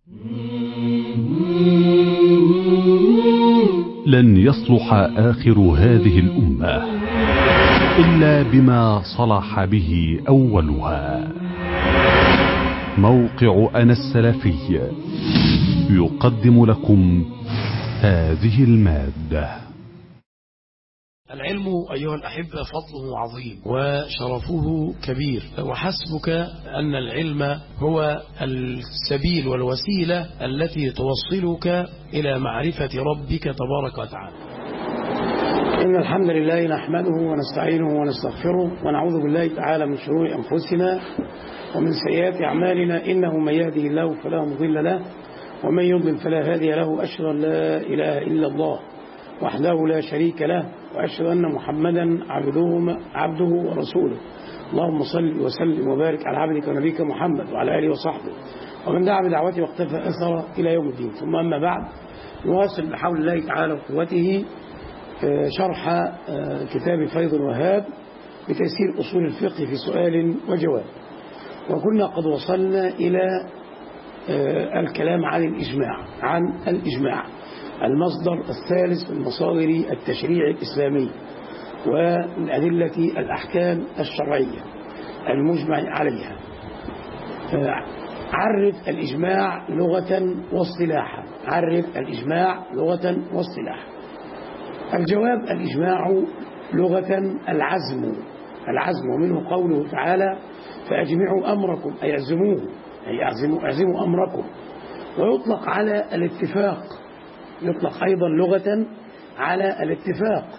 لن يصلح آخر هذه الأمة إلا بما صلح به أولها. موقع أنا السلفي يقدم لكم هذه المادة. العلم أيها الأحبة فضله عظيم وشرفه كبير، وحسبك أن العلم هو السبيل والوسيلة التي توصلك إلى معرفة ربك تبارك وتعالى. إن الحمد لله نحمده ونستعينه ونستغفره ونعوذ بالله تعالى من شرور أنفسنا ومن سيئات أعمالنا، إنه من يهده الله فلا مضل له ومن يضلل فلا هادي له. أشهد أن لا إله إلا الله وحده لا شريك له، وأشهد أن محمدا عبده ورسوله. اللهم صل وسلم وبارك على عبدك ونبيك محمد وعلى آله وصحبه ومن دعا بدعوته واقتفى أثره إلى يوم الدين. ثم أما بعد، نواصل بحول الله تعالى وقوته شرح كتاب فيض الوهاب بتيسير أصول الفقه في سؤال وجواب. وكنا قد وصلنا إلى الكلام عن الإجماع المصدر الثالث من مصادر التشريع الإسلامي ومن أدلة الأحكام الشرعية المجمع عليها. عرف الإجماع لغة واصطلاحا. الجواب: الإجماع لغة العزم، ومنه قوله تعالى: فأجمعوا أمركم، أي أعزموه، أي أعزموا أمركم. ويطلق على الاتفاق، يطلق أيضا لغة على الاتفاق.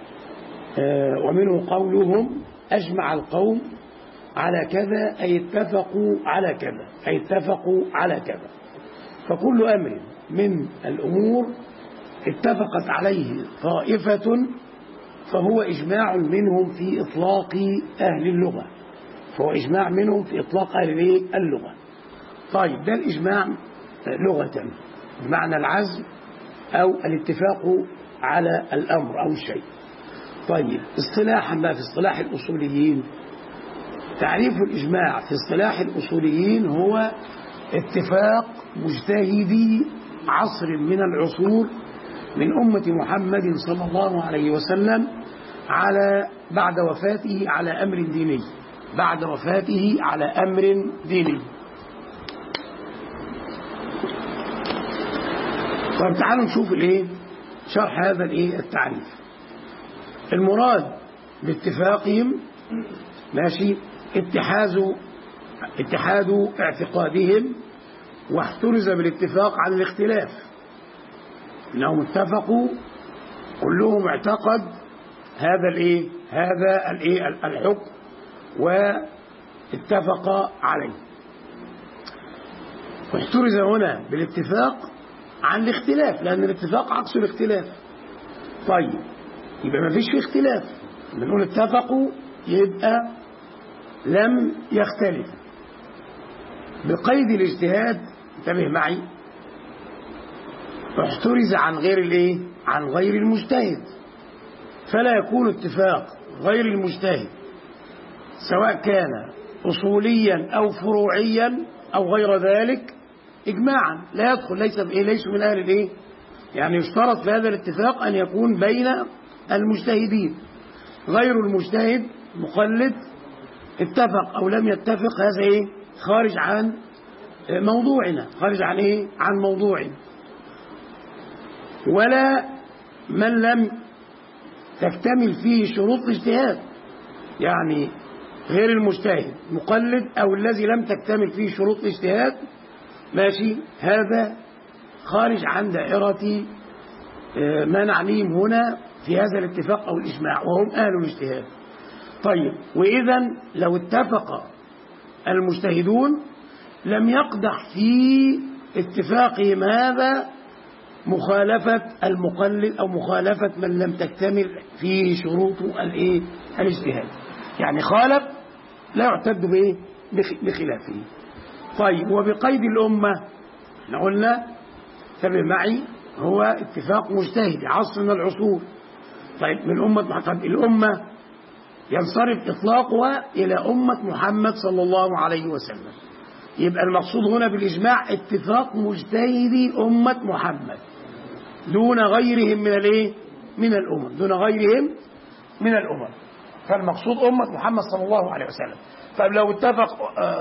ومنه قولهم: أجمع القوم على كذا، أي اتفقوا على كذا. فكل أمر من الأمور اتفقت عليه طائفة فهو إجماع منهم في إطلاق أهل اللغة. اللغة. طيب، ده الإجماع لغة بمعنى العزم أو الاتفاق على الأمر أو الشيء. طيب، اصطلاحا بقى في اصطلاح الأصوليين، تعريف الإجماع في اصطلاح الأصوليين هو اتفاق مجتهدي عصر من العصور من أمة محمد صلى الله عليه وسلم بعد وفاته على أمر ديني. طيب، تعالوا نشوف شرح هذا التعريف. المراد باتفاقهم اتحاد اعتقادهم، واحترز بالاتفاق عن الاختلاف، انهم اتفقوا كلهم اعتقد هذا الحكم واتفق عليه. واحترز هنا بالاتفاق عن الاختلاف، لأن الاتفاق عكس الاختلاف. طيب، يبقى ما فيش فيه اختلاف. بنقول اتفقوا يبقى لم يختلف. بقيد الاجتهاد، انتبه معي، احترز عن غير المجتهد، فلا يكون اتفاق غير المجتهد سواء كان أصوليا أو فروعيا أو غير ذلك إجماعا لا يدخل، ليسوا من أهل يعني يشترط في هذا الاتفاق أن يكون بين المجتهدين. غير المجتهد مقلد اتفق أو لم يتفق، هذا خارج عن موضوعنا، عن موضوعنا. ولا من لم تكتمل فيه شروط الاجتهاد، يعني غير المجتهد مقلد أو الذي لم تكتمل فيه شروط الاجتهاد، هذا خارج عن دائرة ما نعنيهم هنا في هذا الاتفاق أو الإجماع، وهم أهل الاجتهاد. طيب، وإذا لو اتفق المجتهدون لم يقدح في اتفاقهم هذا مخالفة المقلد أو مخالفة من لم تكتمل فيه شروط الاجتهاد، يعني خالف لا يعتد بخلافه. طيب، وبقيد الأمة، احنا قلنا انتبه معي، هو اتفاق مجتهد عصر من العصور. طيب، من الأمة ينصرف إطلاقها إلى أمة محمد صلى الله عليه وسلم، يبقى المقصود هنا بالإجماع اتفاق مجتهدي أمة محمد دون غيرهم من الايه؟ من الأمم، دون غيرهم من الأمم. فالمقصود أمة محمد صلى الله عليه وسلم. طيب لو اتفق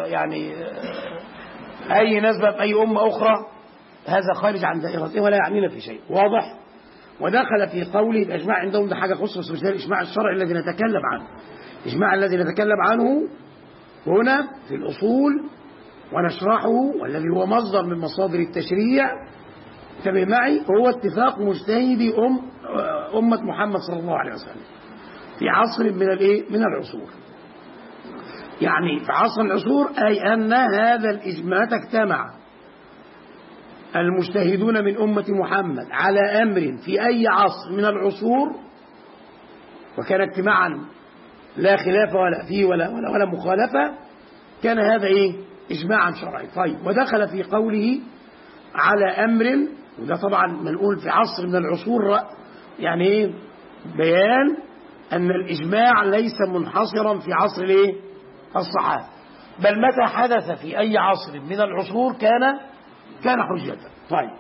أي نسبة في أي أمة أخرى هذا خارج عن دائرته ولا يعنينا في شيء. واضح؟ ودخل في قوله الإجماع عندهم ده حاجة خصوصا مش الإجماع الشرعي الذي نتكلم عنه. الإجماع الذي نتكلم عنه هنا في الأصول ونشرحه والذي هو مصدر من مصادر التشريع، انتبه معي، هو اتفاق مجتهدي أمة محمد صلى الله عليه وسلم في عصر من العصور. يعني في عصر العصور أي أن هذا الإجماع اجتمع المجتهدون من أمة محمد على أمر في أي عصر من العصور، وكان اجتماعا لا خلاف ولا فيه ولا مخالفة، كان هذا إجماعا شرعي. طيب ودخل في قوله على أمر، وده طبعا منقول في عصر من العصور، يعني بيان أن الإجماع ليس منحصرا في عصر الصحابة، بل متى حدث في أي عصر من العصور كان حجة. طيب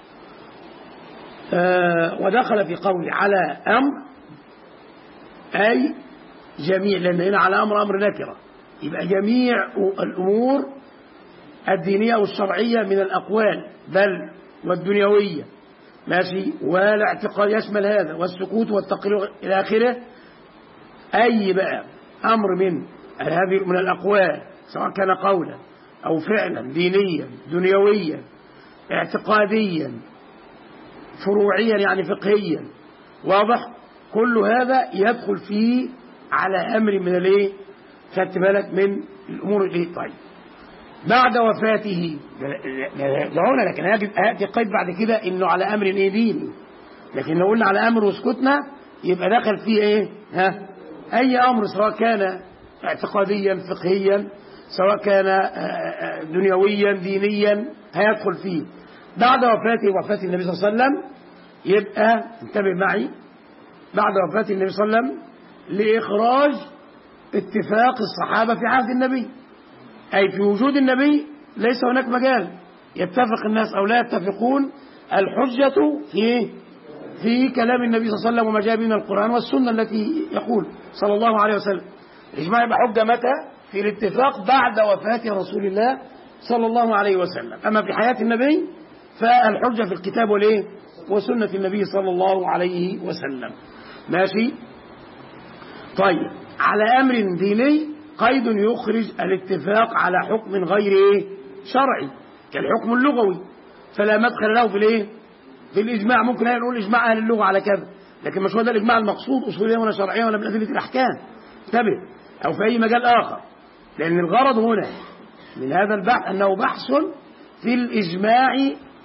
ودخل في قوله على أمر أي جميع، لأن هنا على أمر نكرة، يبقى جميع الأمور الدينية والشرعية من الأقوال بل والدنيوية، ماشي، والاعتقاد يشمل هذا، والسكوت والتقرير إلى آخره. أي بقى أمر من الأقوال سواء كان قولا أو فعلا دينيا دنيويا اعتقاديا فروعيا يعني فقهيا، واضح، كل هذا يدخل فيه على أمر من خدت بالك من الأمور طيب بعد وفاته دعونا، لكن هيأتي قيد بعد كده إنه على أمر ديني، لكن لو قلنا على أمر وسكتنا يبقى دخل فيه أي أمر سواء كان اعتقاديا فقهيا سواء كان دنيويا دينيا هيدخل فيه بعد وفاة النبي صلى الله عليه وسلم. يبقى انتبه معي، بعد وفاة النبي صلى الله عليه وسلم لإخراج اتفاق الصحابة في عهد النبي، أي في وجود النبي ليس هناك مجال يتفق الناس أو لا يتفقون، الحجة في كلام النبي صلى الله عليه وسلم وما جاء من القرآن والسنة التي يقول صلى الله عليه وسلم. الإجماع يبقى حجة متى؟ في الاتفاق بعد وفاة رسول الله صلى الله عليه وسلم. أما في حياة النبي فالحجة في الكتاب وسنة النبي صلى الله عليه وسلم، ماشي. طيب على أمر ديني قيد يخرج الاتفاق على حكم غير شرعي كالحكم اللغوي، فلا مدخل له في الإجماع. ممكن نقول إجماع أهل اللغة على كذا، لكن مش هو ده الإجماع المقصود أصوليا ولا شرعيا ولا من أدلة الأحكام، انتبه، أو في أي مجال آخر، لأن الغرض هنا من هذا البحث أنه بحث في الإجماع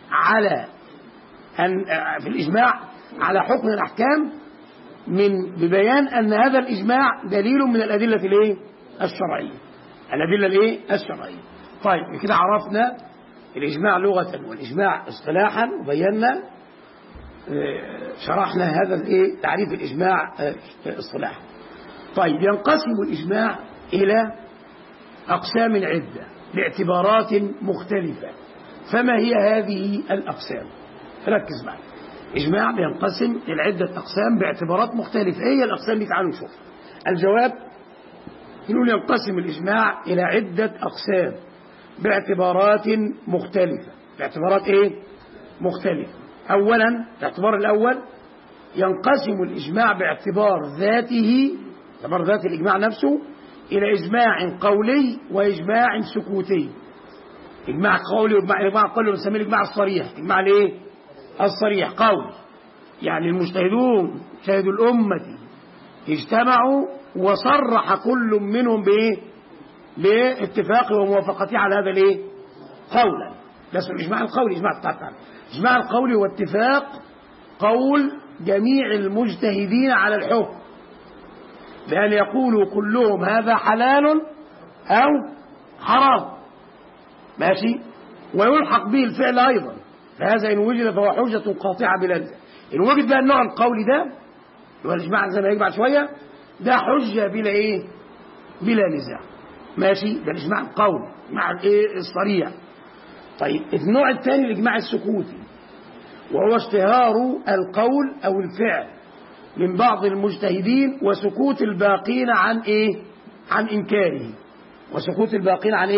على حكم الأحكام ببيان أن هذا الإجماع دليل من الأدلة الشرعية، الأدلة الشرعية. طيب كده عرفنا الإجماع لغة والإجماع اصطلاحا، وبينا شرحنا هذا تعريف الإجماع اصطلاحا. طيب ينقسم الإجماع إلى أقسام عدة باعتبارات مختلفة، فما هي هذه الأقسام؟ ركز معي. إجماع بينقسم إلى عدة أقسام باعتبارات مختلفة. إيه هي الأقسام دي؟ تعالوا نشوف. الجواب يقول ينقسم الإجماع إلى عدة أقسام باعتبارات مختلفة. باعتبارات مختلفة. أولا الاعتبار الأول ينقسم الإجماع باعتبار ذاته، اعتبار ذات الإجماع نفسه، إلى إجماع قولي وإجماع سكوتي. إجماع قولي وإجماع قولي بنسميه الإجماع الصريح. إجماع الصريح قول، يعني المجتهدون شهدوا الأمة اجتمعوا وصرح كل منهم باتفاقه وموافقته على هذا قولا. ده اسمه الإجماع القولي. إجماع القولي هو اتفاق قول جميع المجتهدين على الحكم بأن يقولوا كلهم هذا حلال أو حرام، ماشي، ويلحق به الفعل أيضا، فهذا إن وجد فهو حجة قاطعة بلا نزاع. إن وجد بقى النوع القولي ده هو الإجماع زي ما هيجي بعد شوية، ده حجة بلا نزاع. ماشي، ده الإجماع القولي، الإجماع الصريح. طيب النوع الثاني الإجماع السكوتي، وهو اشتهار القول أو الفعل من بعض المجتهدين وسكوت الباقين عن عن إنكاره. وسكوت الباقين عن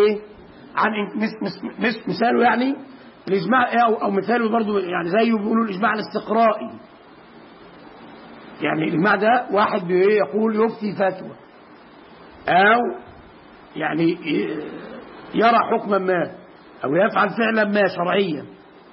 مثاله يعني الإجماع، أو مثاله برضو يعني زيه بيقولوا الإجماع الاستقرائي. يعني الإجماع ده واحد يقول يفتي فتوى أو يعني يرى حكما ما أو يفعل فعلا ما شرعيا،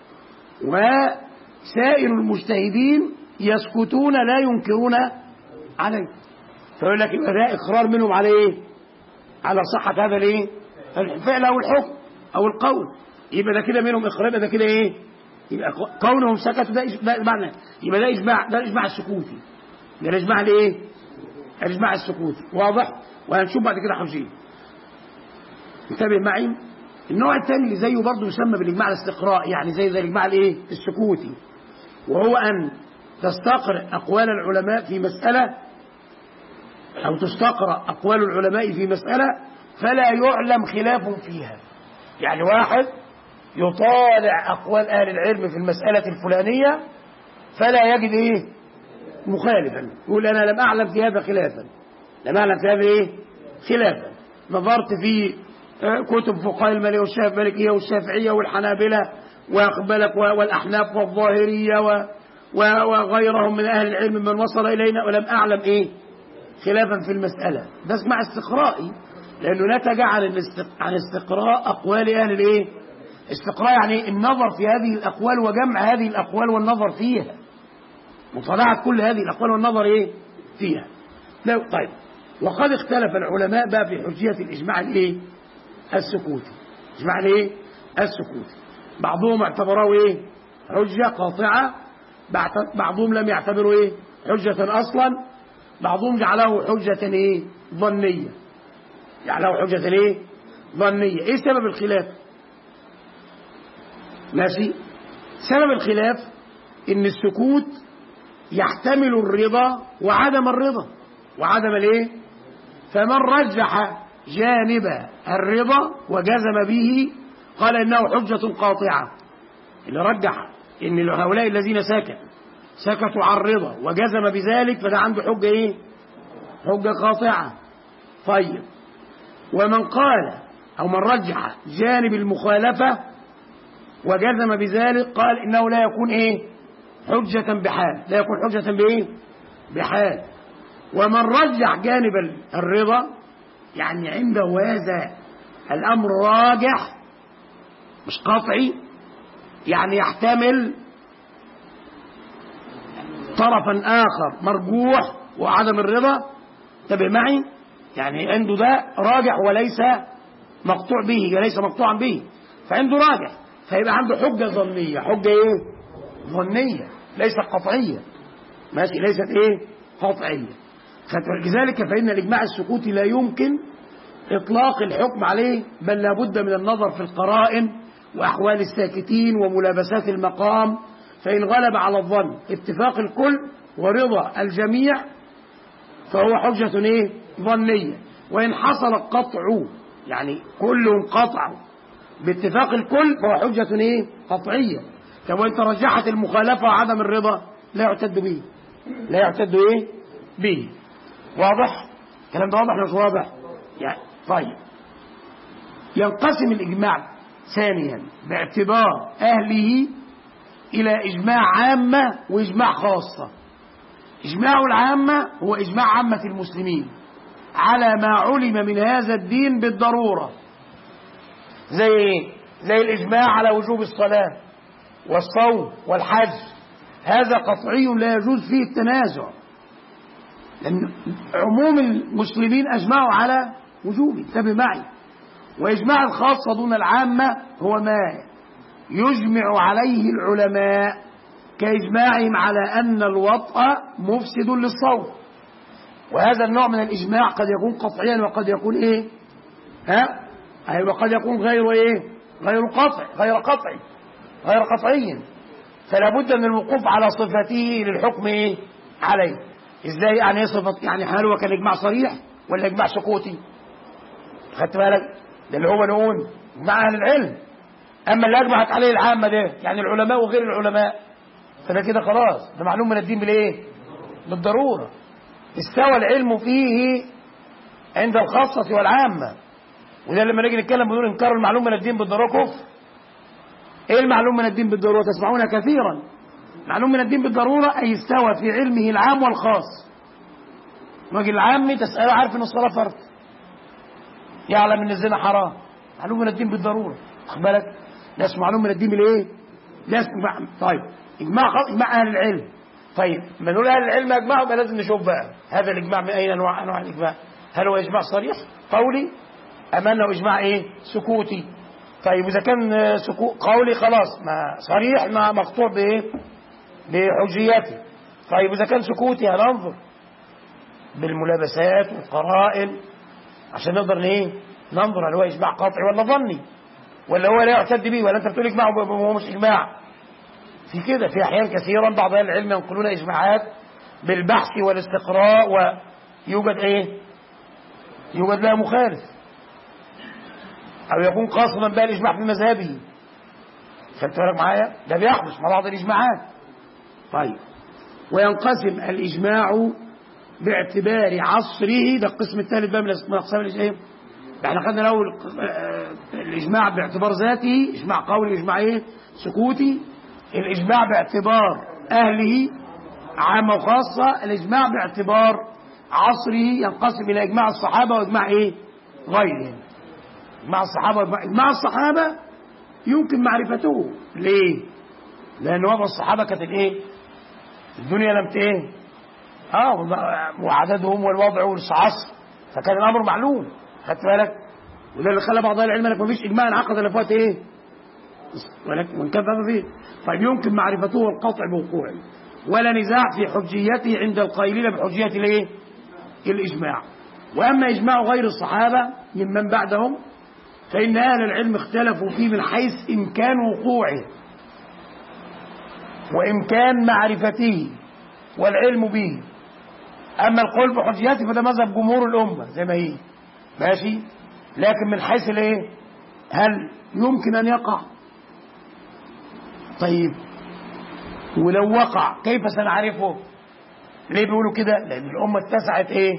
وسائر المجتهدين يسكتون لا ينكرون عليه، فيقول لك يبقى ده إقرار منهم على على صحة هذا الفعل أو الحكم أو القول، يبقى ده كده منهم إقرار، يبقى ده كده يبقى كونهم سكتوا ده معنى، يبقى ده إجماع، ده الإجماع السكوتي، ده الإجماع الإجماع السكوتي. واضح؟ وهنشوف بعد كده حجين. انتبه معي. النوع الثاني اللي زيه برضه يسمى بالإجماع الاستقراء، يعني زي الإجماع السكوتي، وهو أن تستقرأ أقوال العلماء في مسألة، أو تستقرأ أقوال العلماء في مسألة فلا يعلم خلاف فيها. يعني واحد يطالع أقوال أهل العلم في المسألة الفلانية فلا يجد مخالفا، يقول أنا لم أعلم في هذا خلافا، لم أعلم في هذا خلافا. نظرت في كتب فقهاء المالكية والشافعية والحنابلة وأقبلك والأحناف والظاهرية وغيرهم من أهل العلم من وصل إلينا ولم أعلم خلافا في المسألة. ده اسمع استقرائي، لأنه نتج عن استقراء أقوال أهل استقراء يعني النظر في هذه الأقوال وجمع هذه الأقوال والنظر فيها، مطالعة كل هذه الأقوال والنظر فيها. طيب، وقد اختلف العلماء بقى في حجية الإجماع السكوتي. إجماع السكوتي، بعضهم اعتبروه حجة قاطعة، بعضهم لم يعتبروا حجة أصلا، بعضهم جعله حجة ظنية، جعله حجة ظنية. ايه سبب الخلاف؟ ماشي، سبب الخلاف ان السكوت يحتمل الرضا وعدم الرضا وعدم فمن رجح جانب الرضا وجزم به قال انه حجة قاطعة. اللي رجح ان هؤلاء الذين سكتوا عن الرضا وجزم بذلك فده عنده حجة حجة قاطعة. طيب، ومن قال او من رجح جانب المخالفة وجزم بذلك قال انه لا يكون حجة بحال، لا يكون حجة بحال. ومن رجح جانب الرضا يعني عنده هذا الامر راجح مش قطعي، يعني يحتمل طرفا آخر مرجوح وعدم الرضا. انتبه معي، يعني عنده ده راجح وليس مقطوع به، وليس مقطوعا به، فعنده راجح، فيبقى عنده حجة ظنية، حجة ظنية ليست قطعية. ماشي، ليست قطعية. لذلك فإن الإجماع السكوتي لا يمكن إطلاق الحكم عليه، بل لابد من النظر في القرائن وأحوال الساكتين وملابسات المقام، فإن غلب على الظن اتفاق الكل ورضا الجميع فهو حجة ظنية، وإن حصل القطع يعني كلهم قطعوا باتفاق الكل فهو حجة قطعية. وإن ترجحت المخالفة وعدم الرضا لا يعتد به، لا يعتد به. واضح؟ الكلام ده واضح ولا مش واضح؟ يعني طيب، ينقسم الإجماع ثانيا باعتبار أهله إلى إجماع عامة وإجماع خاصة. إجماع العامة هو إجماع عامة المسلمين على ما علم من هذا الدين بالضرورة، زي الإجماع على وجوب الصلاة والصوم والحج، هذا قطعي لا يجوز فيه التنازع، لأن عموم المسلمين أجمعوا على وجوبه. انتبه معي. وإجماع الخاصة دون العامة هو ما يجمع عليه العلماء كإجماعهم على أن الوطء مفسد للصوم، وهذا النوع من الإجماع قد يكون قطعيا وقد يكون وقد يكون غير قطعي، فلا بد من الوقوف على صفته للحكم عليه. ازاي يعني صفة؟ يعني هل هو كان إجماع صريح ولا إجماع سكوتي؟ خدت بالك؟ ده اللي هو نقول مع أهل العلم. أما اللي أجمعت عليه العامة ده يعني العلماء وغير العلماء، فده كده خلاص، ده معلوم من الدين بالإيه؟ بالضرورة. استوى العلم فيه عند الخاصة والعامة. وده لما نيجي نتكلم بنقول إنكار المعلوم من الدين بالضرورة كفر. إيه المعلوم من الدين بالضرورة؟ تسمعونها كثيرا. معلوم من الدين بالضرورة أي استوى في علمه العام والخاص. الراجل العامي تسأله عارف إن الصلاة فرض، يعلم إن الزنا حرام، معلوم من الدين بالضرورة. خد بالك؟ ده اسمه معلوم من الدين بالإيه؟ ده اسمه طيب إجماع أهل العلم. طيب ما نقول أهل العلم أجمعوا يبقى لازم نشوف بقى هذا الإجماع من أي أنواع الإجماع؟ هل هو إجماع صريح قولي أم أنه إجماع إيه؟ سكوتي؟ طيب إذا كان قولي خلاص ما صريح ما مقطوع بإيه؟ بحجيته. طيب إذا كان سكوتي هننظر بالملابسات والقرائن عشان نقدر إيه؟ ننظر هل هو إجماع قاطعي ولا ظني ولا هو لا يعتد به، ولا أنت بتقول إجماع وهو مش إجماع. في كده في أحيان كثيرا بعض أهل العلم ينقلون إجماعات بالبحث والاستقراء ويوجد إيه؟ يوجد لها مخالف أو يكون قاصدا بها الإجماع في مذهبه. خدت بالك معايا؟ ده بيحدث مع بعض الإجماعات. طيب وينقسم الإجماع باعتبار عصره، ده القسم الثالث بقى من أقسام الإجماع. احنا خدنا الأول الإجماع باعتبار ذاته، إجماع قولي، إجماع إيه؟ سكوتي. الإجماع باعتبار أهله عامة وخاصة. الإجماع باعتبار عصره ينقسم إلى إجماع الصحابة وإجماع إيه؟ غيرهم. إجماع الصحابة إجماع الصحابة يمكن معرفته. ليه؟ لأن وضع الصحابة كانت الإيه؟ الدنيا لم إيه؟ وعددهم والوضع والعصر، فكان الأمر معلوم. خدت بالك؟ وده اللي خلى بعض العلم لك مفيش إجماع انعقد إلا فات إيه؟ ولكن وإن كان فيه. طيب يمكن معرفته والقطع بوقوعه ولا نزاع في حجيته عند القائلين بحجية الايه؟ الإجماع. وأما إجماع غير الصحابة ممن بعدهم فإن أهل العلم اختلفوا فيه من حيث إمكان وقوعه وإمكان معرفته والعلم به. أما القول بحجيته فده مذهب جمهور الأمة زي ما هي ماشي، لكن من حيث الايه؟ هل يمكن أن يقع؟ طيب ولو وقع كيف سنعرفه؟ ليه بيقولوا كده؟ لأن الأمة اتسعت ايه؟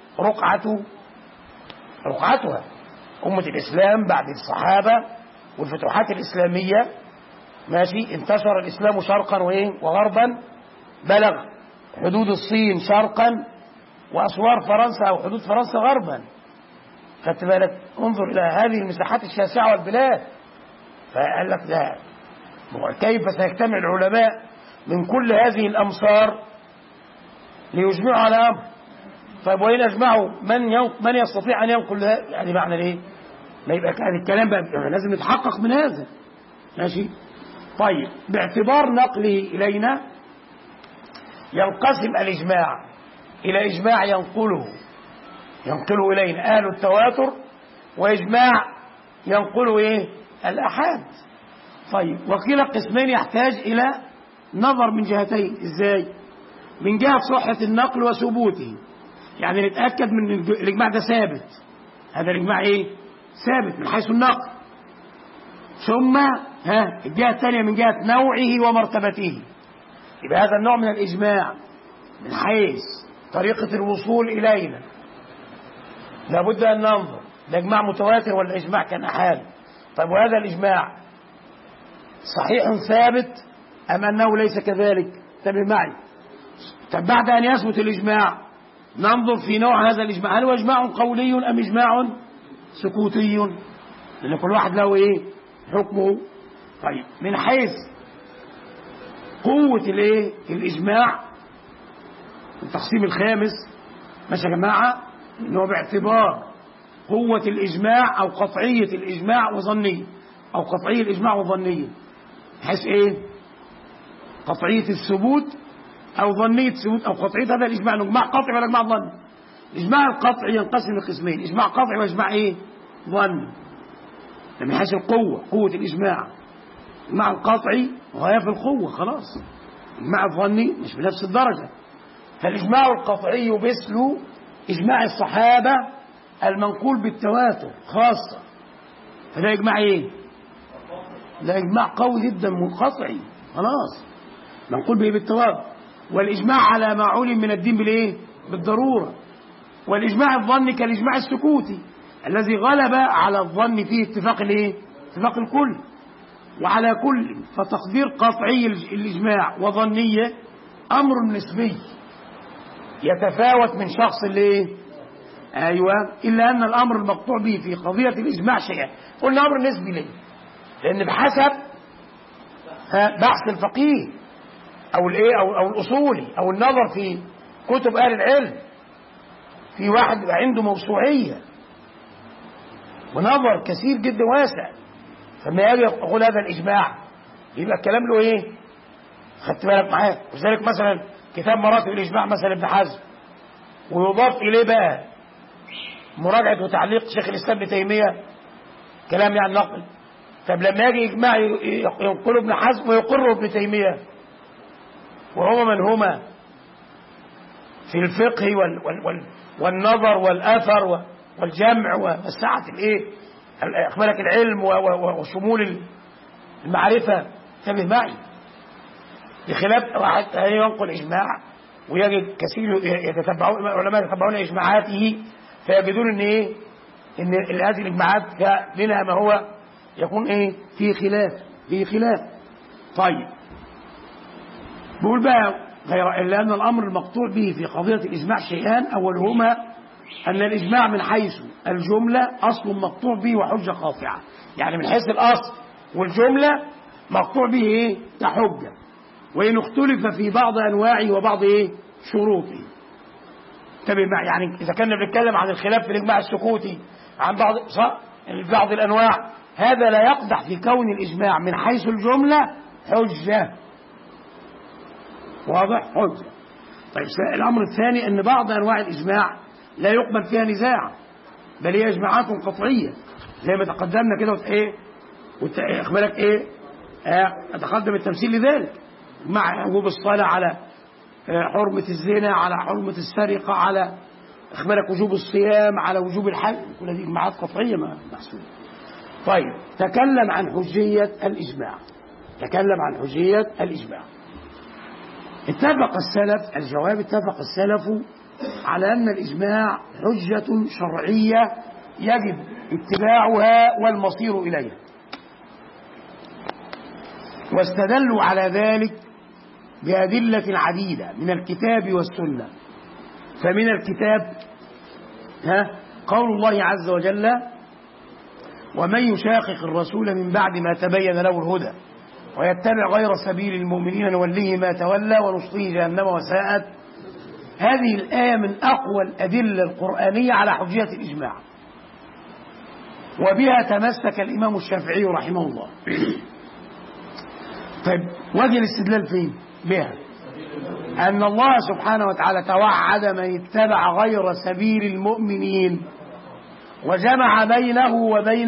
رقعتها. أمة الإسلام بعد الصحابة والفتوحات الإسلامية ماشي، انتشر الإسلام شرقا وإيه؟ وغربا، بلغ حدود الصين شرقا وأسوار فرنسا أو حدود فرنسا غربا. خدت بالك؟ انظر إلى هذه المساحات الشاسعة والبلاد. فقال لك ده كيف سيجتمع العلماء من كل هذه الأمصار ليجمعوا على أمر؟ طيب وإن أجمعوا من يستطيع أن ينقل يعني معنى إيه؟ ما يبقى كان الكلام بقى يعني لازم نتحقق من هذا ماشي. طيب باعتبار نقله إلينا ينقسم الإجماع إلى إجماع ينقله إلينا أهل التواتر، وإجماع ينقله إيه؟ الأحاد. طيب وكلا قسمين يحتاج إلى نظر من جهتين. إزاي؟ من جهة صحة النقل وثبوته، يعني نتأكد من الإجماع ده ثابت، هذا الإجماع إيه؟ ثابت من حيث النقل. ثم الجهة الثانية من جهة نوعه ومرتبته، يبقى هذا النوع من الإجماع من حيث طريقة الوصول إلينا لابد أن ننظر ده إجماع متواتر ولا إجماع كان أحاد. طيب وهذا الإجماع صحيح ثابت أم أنه ليس كذلك؟ انتبه معي. طب بعد أن يثبت الإجماع ننظر في نوع هذا الإجماع، هل هو إجماع قولي أم إجماع سكوتي؟ لأن كل واحد له إيه؟ حكمه. طيب من حيث قوة الإيه؟ الإجماع التقسيم الخامس ماشي يا جماعة، إنه باعتبار قوة الإجماع أو قطعية الإجماع وظنية، أو قطعية الإجماع وظنية. بحيث إيه؟ قطعية الثبوت أو ظنية الثبوت أو قطعية هذا الإجماع، إجماع قطعي ولا إجماع ظني؟ الإجماع القطعي ينقسم لقسمين، إجماع قطعي وإجماع إيه؟ ظني. من حيث القوة، قوة الإجماع. الإجماع القطعي غاية في القوة خلاص، الإجماع الظني مش بنفس الدرجة. فالإجماع القطعي مثل إجماع الصحابة المنقول بالتواتر خاصة، فده إجماع إيه؟ ده إجماع قوي جدا منقطعي خلاص، منقول به بالتواتر. والإجماع على ما علم من الدين بالإيه؟ بالضرورة. والإجماع الظني كالإجماع السكوتي الذي غلب على الظن فيه اتفاق الإيه؟ اتفاق الكل. وعلى كل فتقدير قطعي الإجماع وظنية أمر نسبي يتفاوت من شخص لإيه؟ أيوة، إلا أن الأمر المقطوع به في قضية الإجماع شيئا. قلنا أمر نسبي ليه؟ لأن بحسب بحث الفقيه أو الإيه أو الأصولي أو النظر في كتب أهل العلم، في واحد عنده موسوعية ونظر كثير جدا واسع، فما يجي يقول هذا الإجماع يبقى الكلام له إيه؟ خدت بالك معاك؟ وذلك مثلا كتاب مراتب الإجماع مثلا ابن حزم، ويضاف إليه بقى مراجعة وتعليق شيخ الإسلام ابن تيمية، كلام يعني نقل. طب لما يجي إجماع ينقله ابن حزم ويقره ابن تيمية، وهما من هما في الفقه والنظر والأثر والجمع وسعة الإيه؟ أخبارك العلم وشمول المعرفة. انتبه معي، بخلاف واحد ينقل إجماع ويجد كثير يتتبعون العلماء يتبعون إجماعاته فيجدون إن إيه؟ إن هذه الإجماعات منها ما هو يكون إيه؟ فيه خلاف. طيب بقول بقى غير إلا أن الأمر المقطوع به في قضية الإجماع شيئان، أولهما أن الإجماع من حيث الجملة أصل مقطوع به وحجة قاطعة، يعني من حيث الأصل والجملة مقطوع به إيه؟ كحجة، وإن اختلف في بعض أنواعه وبعض إيه؟ شروطه. انتبه معي، يعني إذا كنا بنتكلم عن الخلاف في الإجماع السكوتي عن بعض الأنواع، هذا لا يقدح في كون الإجماع من حيث الجملة حجة. واضح؟ حجة. طيب الأمر الثاني أن بعض أنواع الإجماع لا يقبل فيها نزاع، بل هي إجماعات قطعية زي ما تقدمنا كده أخبرك إيه؟ أتقدم التمثيل لذلك، مع وجوب الصلاة، على حرمة الزنا، على حرمة السرقة، على أخبرك وجوب الصيام، على وجوب الحج، كل هذه إجماعات قطعية محسوبة. طيب تكلم عن حجية الإجماع. اتفق السلف، الجواب اتفق السلف على أن الإجماع حجة شرعية يجب اتباعها والمصير إليها، واستدلوا على ذلك بأدلة عديدة من الكتاب والسنة. فمن الكتاب قول الله عز وجل: ومن يشاقق الرسول من بعد ما تبين له الهدى ويتبع غير سبيل المؤمنين نوليه ما تولى ونصليه جهنم وساءت. هذه الآية من أقوى الأدلة القرآنية على حجية الإجماع، وبها تمسك الإمام الشافعي رحمه الله. طيب وجه الاستدلال فين بها؟ أن الله سبحانه وتعالى توعد من اتبع غير سبيل المؤمنين وجمع بينه وبين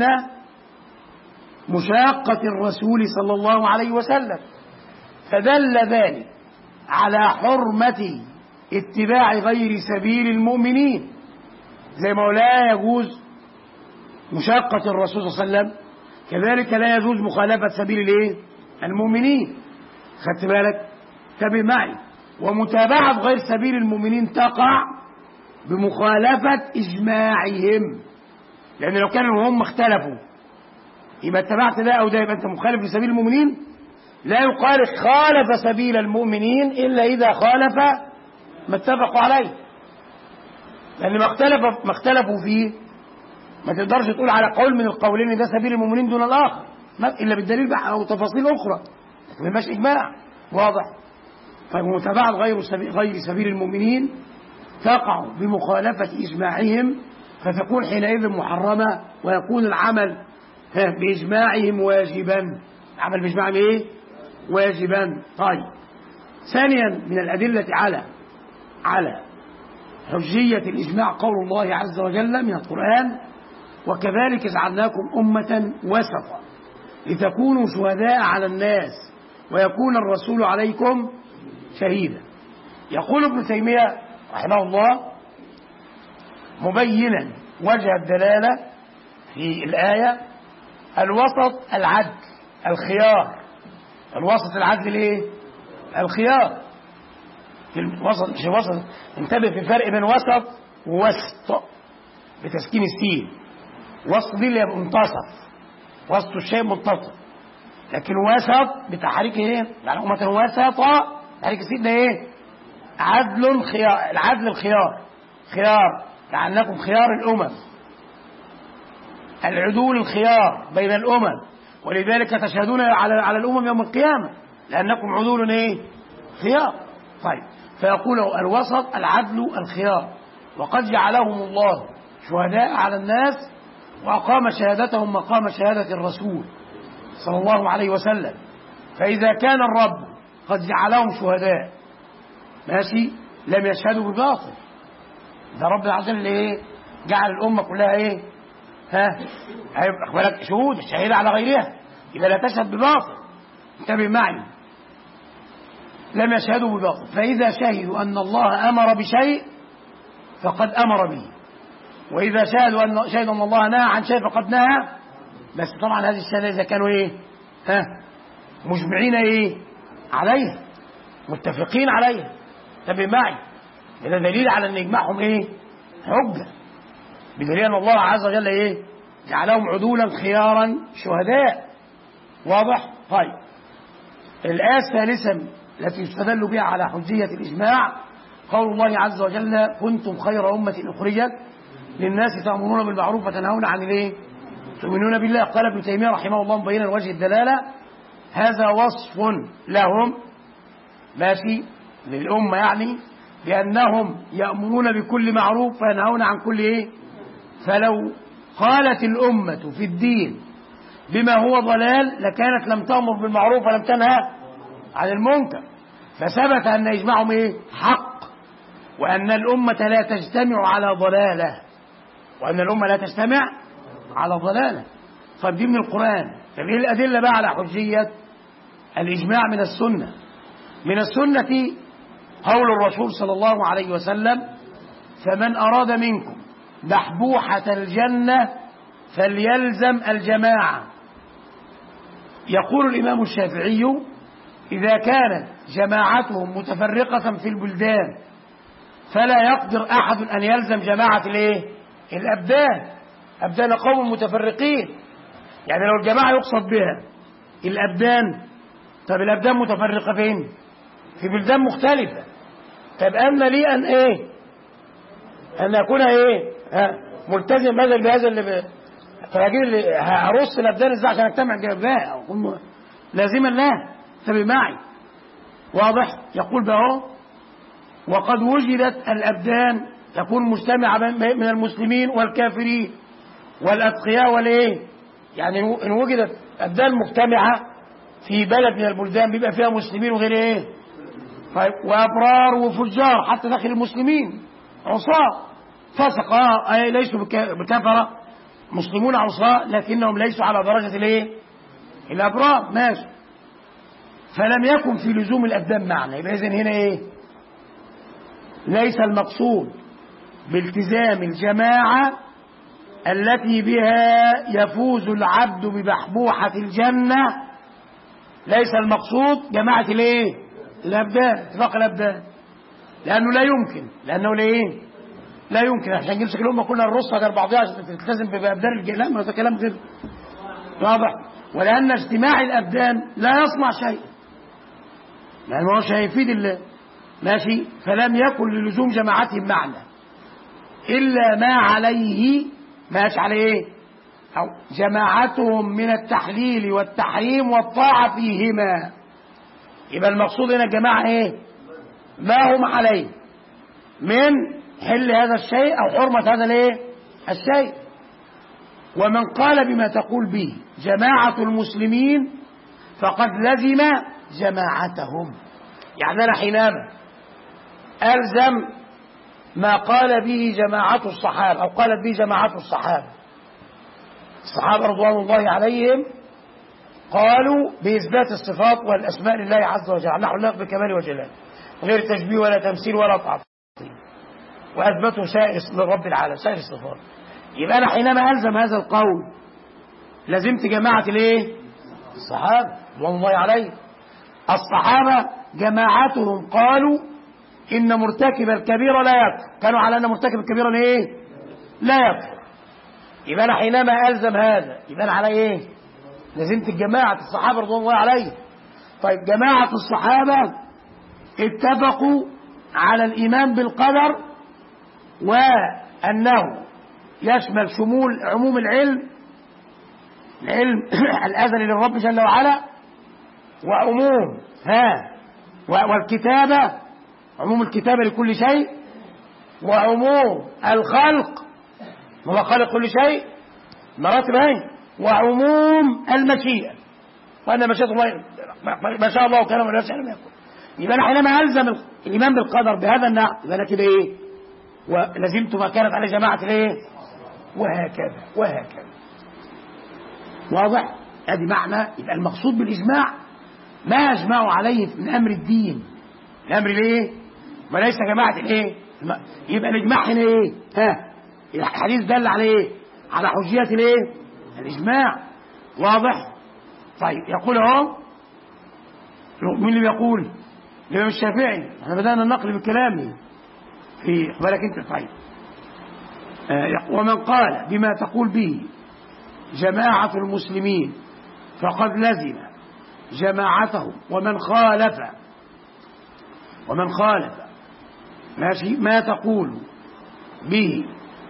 مشاقة الرسول صلى الله عليه وسلم، فدل ذلك على حرمة اتباع غير سبيل المؤمنين، زي ما لا يجوز مشاقة الرسول صلى الله عليه وسلم، كذلك لا يجوز مخالفة سبيل الايه؟ المؤمنين. خدت بالك؟ تبع معي. ومتابعة غير سبيل المؤمنين تقع بمخالفة إجماعهم، لأن لو كانوا هم اختلفوا يبقى اتبعت ده أو ده يبقى أنت مخالف لسبيل المؤمنين. لا يقال خالف سبيل المؤمنين إلا إذا خالف ما اتفقوا عليه، لأن ما اختلفوا فيه ما تقدرش تقول على قول من القولين ده سبيل المؤمنين دون الآخر إلا بالدليل أو تفاصيل أخرى، ما يبقاش إجماع. واضح؟ طيب متابعة غير سبيل المؤمنين تقع بمخالفة إجماعهم، فتكون حينئذ محرمة، ويكون العمل بإجماعهم واجبا. العمل بإجماعهم إيه؟ واجبا. طيب ثانيا من الأدلة على حجية الإجماع قول الله عز وجل من القرآن: وكذلك جعلناكم أمة وسطا لتكونوا شهداء على الناس ويكون الرسول عليكم شهيدا. يقول ابن تيمية رحمه الله مبينا وجه الدلالة في الآية الوسط العدل الخيار. الوسط العدل الايه؟ الخيار. في الوسط مش وسط، انتبه في فرق بين وسط ووسط بتسكين السين. وسط دي اللي يبقى منتصف، وسط الشيء منتصف، لكن وسط بتحريك ايه؟ يعني أمة وسطة تحريك السين ده ايه؟ عدل خيار. العدل الخيار، خيار لأنكم خيار الأمم، العدول الخيار بين الأمم، ولذلك تشهدون على الأمم يوم القيامة لأنكم عدول ايه؟ خيار. طيب، فيقول الوسط العدل الخيار. وقد جعلهم الله شهداء على الناس وأقام شهادتهم مقام شهادة الرسول صلى الله عليه وسلم. فإذا كان الرب قد جعلهم شهداء ماشي لم يشهدوا بباطل. ده رب العزيز اللي ايه؟ جعل الأمة كلها ايه؟ هيبقى شهود الشهيدة على غيرها، إذا لا تشهد بباطل. انتبه معي، لم يشهدوا بباطل. فإذا شهدوا أن الله أمر بشيء فقد أمر به، وإذا شهدوا أن الله نهى عن شيء فقد نهى. بس طبعا هذه الشهادة إذا كانوا ايه؟ مجمعين ايه؟ عليها، متفقين عليها. انتبه معي، هذا دليل على أن إجماعهم ايه؟ حجة، بدليل أن الله عز وجل ايه؟ جعلهم عدولا خيارا شهداء. واضح؟ طيب، الآية الثالثة التي يستدل بها على حجية الإجماع قول الله عز وجل كنتم خير أمة أخرجت للناس تأمرون بالمعروف وتنهون عن الايه؟ تؤمنون بالله. قال ابن تيمية رحمه الله مبينا وجه الدلالة هذا وصف لهم ماشي للأمة، يعني بأنهم يأمرون بكل معروف وينهون عن كل ايه؟ فلو قالت الأمة في الدين بما هو ضلال لكانت لم تأمر بالمعروف ولم تنهى عن المنكر. فثبت أن إجماعهم ايه؟ حق، وأن الأمة لا تجتمع على ضلالة، وأن الأمة لا تجتمع على ضلالة. طيب دي من القرآن. طيب ايه الأدلة بقى على حجية الإجماع من السنة؟ من السنة قول الرسول صلى الله عليه وسلم فمن أراد منكم بحبوحة الجنة فليلزم الجماعة. يقول الإمام الشافعي إذا كانت جماعتهم متفرقة في البلدان فلا يقدر أحد أن يلزم جماعة الايه؟ الأبدان. أبدان قوم متفرقين، يعني لو الجماعة يقصد بها الأبدان، طب الأبدان متفرقة فين؟ في بلدان مختلفة. طب أن لي أن إيه؟ أن أكون إيه؟ ملتزم بهذا اللي فأجيب اللي هرص الأبدان إزاي عشان أجتمع جنبها لازما لا. تبي معي؟ واضح؟ يقول بقى وقد وجدت الأبدان تكون مجتمعة من المسلمين والكافرين والأتقياء والإيه؟ يعني إن وجدت أبدان مجتمعة في بلد من البلدان بيبقى فيها مسلمين وغير إيه؟ طيب وأبرار وفجار حتى داخل المسلمين، عصاة فسقة ليسوا بكفرة، مسلمون عصاة لكنهم ليسوا على درجة الإيه؟ الأبرار. ماشي. فلم يكن في لزوم الأبدان معنى. يبقى إذن هنا إيه؟ ليس المقصود بالتزام الجماعة التي بها يفوز العبد ببحبوحة الجنة، ليس المقصود جماعة الايه؟ الأبدان، اتفاق الأبدان، لأنه لا يمكن، لأنه لا يمكن عشان نمسك الأمة كلها نرصها غير بعضها عشان تلتزم بأبدان الجنة. ما هذا كلام غير واضح. ولأن اجتماع الأبدان لا يصنع شيء، لأنه هو هيفيد الله. ماشي. فلم يكن للزوم جماعتهم معنى إلا ما عليه ماشي عليه أو جماعتهم من التحليل والتحريم والطاعة فيهما. يبقى المقصود هنا الجماعة ايه؟ ما هم عليه من حل هذا الشيء أو حرمة هذا الايه؟ الشيء. ومن قال بما تقول به جماعة المسلمين فقد لزم جماعتهم. يعني أنا حينما ألزم ما قال به جماعة الصحابة أو قالت به جماعة الصحابة رضوان الله عليهم قالوا بإثبات الصفات والأسماء لله عز وجل، نحن الله بكمال وجلال غير تشبيه ولا تمثيل ولا تعطيل، وأثبتوا سائر لرب العالمين سائر الصفات. يبقى أنا حينما ألزم هذا القول لزمت جماعة الايه؟ الصحابة رضوان الله عليهم. الصحابة جماعتهم قالوا إن مرتكب الكبيرة لا يكفر، كانوا على أن مرتكب الكبيرة ايه؟ لا يكفر. يبقى أنا حينما ألزم هذا يبقى أنا على ايه؟ لزمت جماعة الصحابة رضوان الله عليهم. طيب جماعة الصحابة اتفقوا على الإيمان بالقدر وأنه يشمل شمول عموم العلم الأزلي للرب جل وعلا، وعموم والكتابة، عموم الكتابة لكل شيء، وعموم الخلق هو خالق كل شيء مراتب هين، وعموم المشيئة وأن مشيئة الله ما شاء الله وكان ولا يشاء لم يكن. يبقى أنا حينما ألزم الإيمان بالقدر بهذا النحو يبقى أنا كده إيه؟ ولزمت ما كانت عليه جماعة الإيه؟ وهكذا واضح؟ ادي معنى. يبقى المقصود بالاجماع ما اجمعوا عليه من امر الدين، الامر الايه؟ وليس جماعه الايه؟ يبقى الاجماع هنا ايه؟ الحديث دل على ايه؟ على حجيه الايه؟ الاجماع. واضح؟ طيب يقول اهو، مين اللي بيقول؟ الامام الشافعي. احنا بدانا النقل بكلامه في بالك انت. طيب ومن قال بما تقول به جماعة المسلمين فقد لزم جماعته، ومن خالف ماشي ما تقول به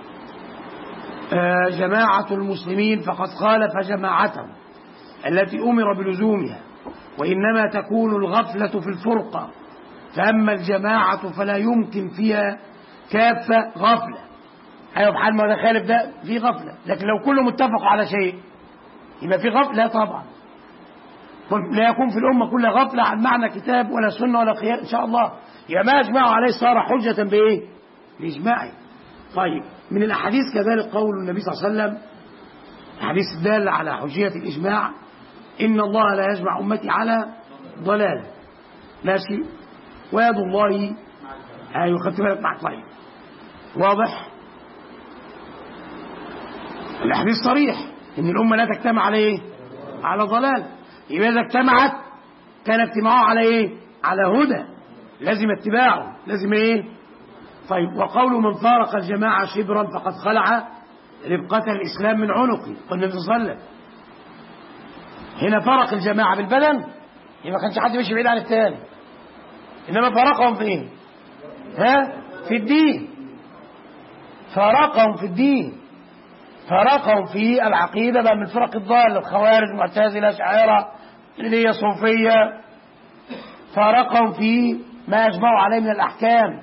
جماعة المسلمين فقد خالف جماعته التي أمر بلزومها، وإنما تكون الغفلة في الفرقة، فأما الجماعة فلا يمكن فيها كافة غفلة. أيوة بحال ما ده خالف ده في غفلة، لكن لو كله متفق على شيء يبقى في غفلة طبعا. لا يكون في الأمة كلها غفلة عن معنى كتاب ولا سنة ولا خيار إن شاء الله. يبقى ما أجمعوا عليه صار حجة بإيه؟ بإجماعه. طيب من الأحاديث كذلك قول النبي صلى الله عليه وسلم، حديث دال على حجية الإجماع: إن الله لا يجمع أمتي على ضلال ماشي ويد الله خدت بالك معك. طيب واضح؟ الحديث صريح ان الامه لا تجتمع على ايه؟ على ضلال. يبقى اذا اجتمعت كان اجتماعها على ايه؟ على هدى، لازم اتباعه، لازم ايه؟ طيب وقول من فارق الجماعه شبرا فقد خلع ربقة الاسلام من عنقه، قال النبي صلى الله عليه وسلم. هنا فرق الجماعه بالبدن، يبقى ما كانش حد يمشي بعيد عن الثاني، انما فرقهم في ايه؟ في الدين. فرقهم في الدين، فرقهم في العقيدة بقى من فرق الضالة، الخوارج، المعتزلة، الأشاعرة، اللي هي صوفية. فرقهم في ما يجمعوا عليه من الأحكام،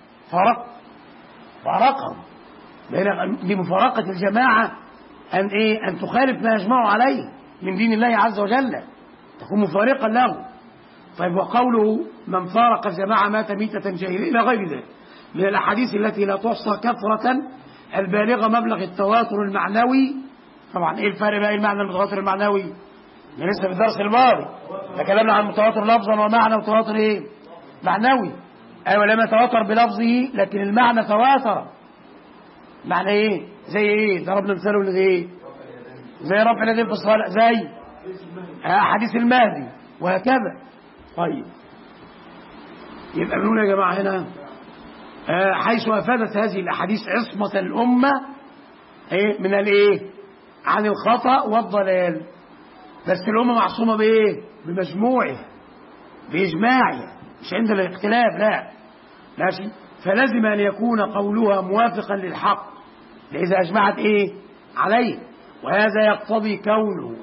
فرقهم دي مفارقة الجماعة أن إيه؟ أن تخالف ما يجمعوا عليه من دين الله عز وجل، تكون مفارقا له. طيب وقوله من فارق الجماعة مات ميتة جاهلية إلى غير ذلك من الأحاديث التي لا تحصى كثرة البالغة مبلغ التواتر المعنوي. طبعا ايه الفرق بقى؟ المعنى المتواتر المعنوي ده لسه في الدرس الماضي تكلمنا عن متواتر لفظا ومعنى وتواتر ايه؟ معنوي. ايوه لما تواتر بلفظه لكن المعنى تواتر. معنى ايه؟ زي ايه؟ ضربنا مثاله زي ايه؟ زي رفع اليدين في الصلاة، زي حديث المهدي وهكذا. طيب يبقى بنقول يا جماعة هنا حيث أفادت هذه الأحاديث عصمة الأمة من الإيه؟ عن الخطأ والضلال. بس الأمة معصومة بإيه؟ بمجموعها بإجماعها، مش عند الاختلاف، لا ماشي. فلازم أن يكون قولها موافقا للحق إذا أجمعت إيه؟ عليه، وهذا يقتضي كونه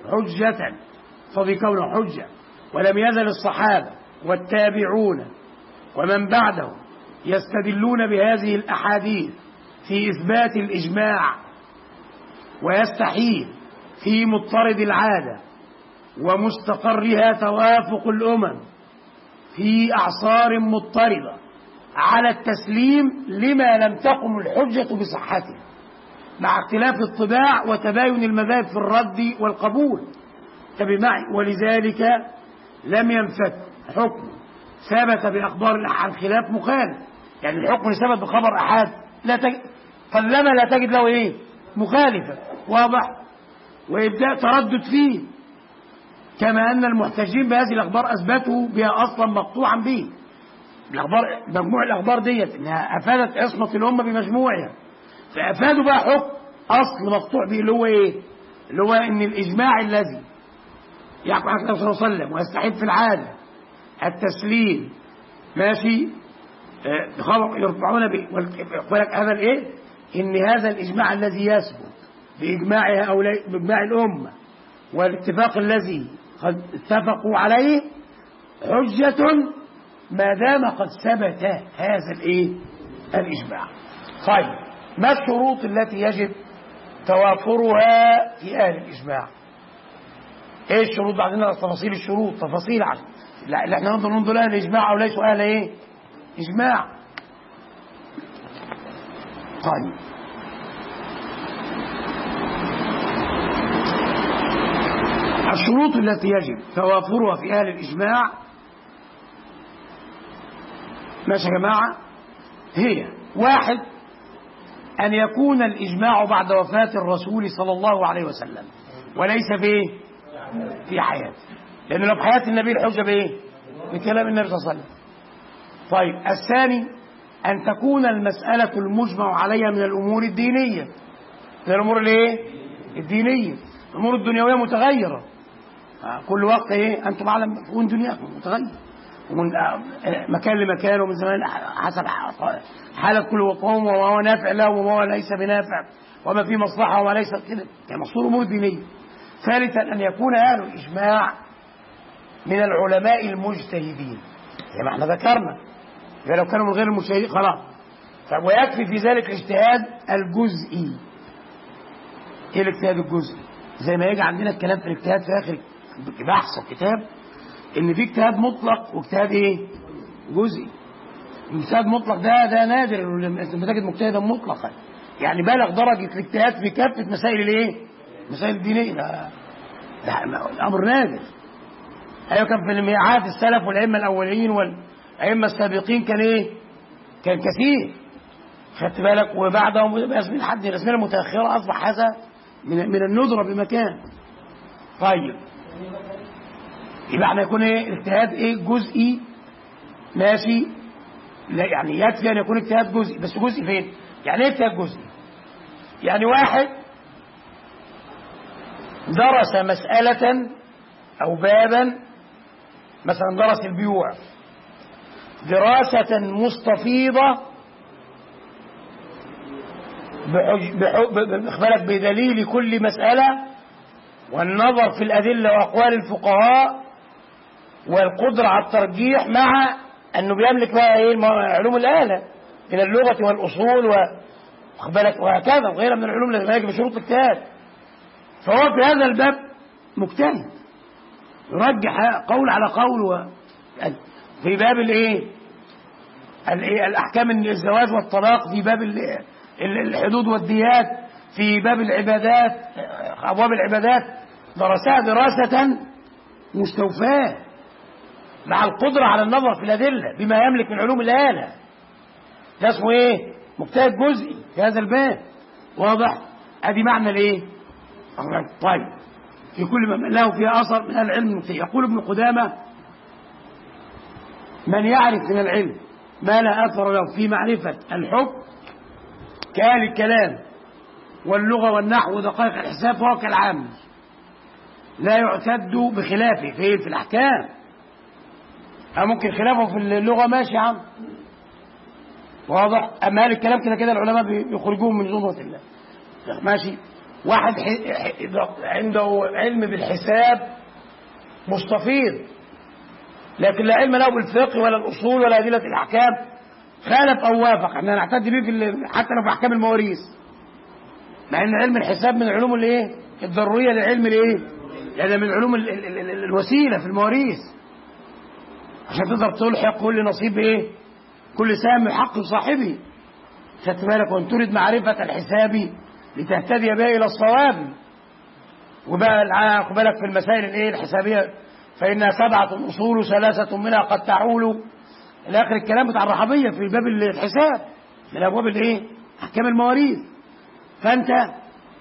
حجة. ولم يزل الصحابة والتابعون ومن بعدهم يستدلون بهذه الأحاديث في إثبات الإجماع، ويستحيل في مضطرد العادة ومستقرها توافق الأمم في أعصار مضطردة على التسليم لما لم تقم الحجة بصحته، مع اختلاف الطباع وتباين المذاهب في الرد والقبول. انتبه معي. ولذلك لم ينفك حكم ثبت بأخبار عن خلاف مخالف. يعني الحكم ثبت بخبر أحد قلما لا تجد له إيه؟ مخالفة، واضح، وإبداء تردد فيه، كما أن المحتجين بهذه الأخبار أثبتوا بها أصلا مقطوعا به. الأخبار، مجموع الأخبار ديت إنها أفادت عصمة الأمة بمجموعها، فأفادوا بقى حكم أصل مقطوع به، اللي هو إيه؟ اللي هو إن الإجماع الذي يحكم عن النبي صلى الله عليه وسلم ويستحيل في العادة التسليم، ماشي، خبر يرفعون به، ولك هذا الإيه؟ إن هذا الإجماع الذي يثبت بإجماع هؤلاء، بإجماع الأمة والاتفاق الذي قد اتفقوا عليه، حجة ما دام قد ثبت هذا الإيه؟ الإجماع. طيب، ما الشروط التي يجب توافرها في أهل الإجماع؟ إيه الشروط؟ بعدين تفاصيل الشروط، تفاصيل عشان لا احنا ننظر أهل الإجماع أو ليسوا أهل إيه؟ إجماع. طيب، الشروط التي يجب توافرها في أهل الإجماع، ماشي يا جماعة، هي: واحد، أن يكون الإجماع بعد وفاة الرسول صلى الله عليه وسلم وليس في حياته، لأنه لو في حياة النبي الحجة بإيه؟ بكلام النبي صلى الله عليه وسلم. طيب، الثاني، أن تكون المسألة المجمع عليها من الأمور الدينية، من الأمور الإيه؟ الدينية. الأمور الدنيوية متغيرة كل وقت، إيه؟ أنتم أعلم بشؤون دنياكم، متغير ومن مكان لمكان ومن زمان حسب حالة كل قوم، وما هو نافع له وما هو ليس بنافع، وما فيه مصلحة وما ليس كده، يعني مقصود أمور دينية. ثالثا، أن يكون أهل الإجماع من العلماء المجتهدين، زي ما احنا ذكرنا، لو كانوا من غير المجتهدين خلاص. طب، ويكفي في ذلك الاجتهاد الجزئي. ايه الاجتهاد الجزئي؟ زي ما يجي عندنا الكلام في الاجتهاد في اخر بحث الكتاب، ان في اجتهاد مطلق واجتهاد ايه؟ جزئي. الاجتهاد المطلق ده نادر لما تجد مجتهدا مطلقا، يعني بلغ درجة الاجتهاد في كافة مسائل الايه؟ مسائل الدينية. ده امر نادر. ايوه، كان في الميعاد السلف والائمه الاولين والائمه السابقين كان ايه؟ كان كثير، خدت بالك؟ وبعدهم لحد الازمنه المتاخره اصبح هذا من الندره بمكان. طيب، يبقى احنا يكون ايه؟ اجتهاد ايه؟ جزئي، ماشي. لا، يعني يكفي ان يكون اجتهاد جزئي، بس جزئي فين؟ يعني ايه اجتهاد جزئي؟ يعني واحد درس مسألة أو بابا، مثلا درس البيوع دراسة مستفيضة بإخبارك بدليل كل مسألة، والنظر في الأدلة وأقوال الفقهاء، والقدرة على الترجيح، مع أنه بيملك بقى إيه؟ علوم الآلة من اللغة والأصول وأخبارك وهكذا وغيرها من العلوم التي يجب شروط الاجتهاد. فهو في هذا الباب مجتهد، يرجح قول على قول. في باب الايه؟ الاحكام الزواج والطلاق، في باب الحدود والديات، في باب العبادات، ابواب العبادات، درسها دراسة مستوفاة مع القدرة على النظر في الأدلة بما يملك من علوم الآلة. ده اسمه ايه؟ مجتهد جزئي في هذا الباب، واضح؟ ادي معنى الايه؟ طيب، في كل ما له فيها أثر من العلم. يقول ابن قدامة: من يعرف من العلم ما لا أثر له في معرفة الحكم كأهل الكلام واللغة والنحو ودقائق الحساب، فهو كالعام لا يعتد بخلافه في الأحكام. ممكن خلافه في اللغة، ماشي يا عم، واضح. أما أهل الكلام كده العلماء بيخرجوهم من زمرة الله، ماشي. واحد عنده علم بالحساب مستفيض، لكن لا علم له بالفقه ولا الأصول ولا أدلة الأحكام، خالف أو وافق، احنا نعتد به حتى لو في أحكام المواريث، مع أن علم الحساب من العلوم الايه؟ الضرورية لعلم الايه؟ يعني من علوم الوسيلة في المواريث، عشان تقدر تلحق كل نصيب ايه؟ كل سهم حق صاحبه. خدت بالك؟ وان تريد معرفة الحساب لتهتدي بها إلى الصواب. وبقى خد بالك في المسائل الايه؟ الحسابية، فإنها 7 أصول 3 منها قد تعول إلى آخر الكلام بتاع الرحبية في باب الحساب من أبواب الايه؟ أحكام المواريث. فأنت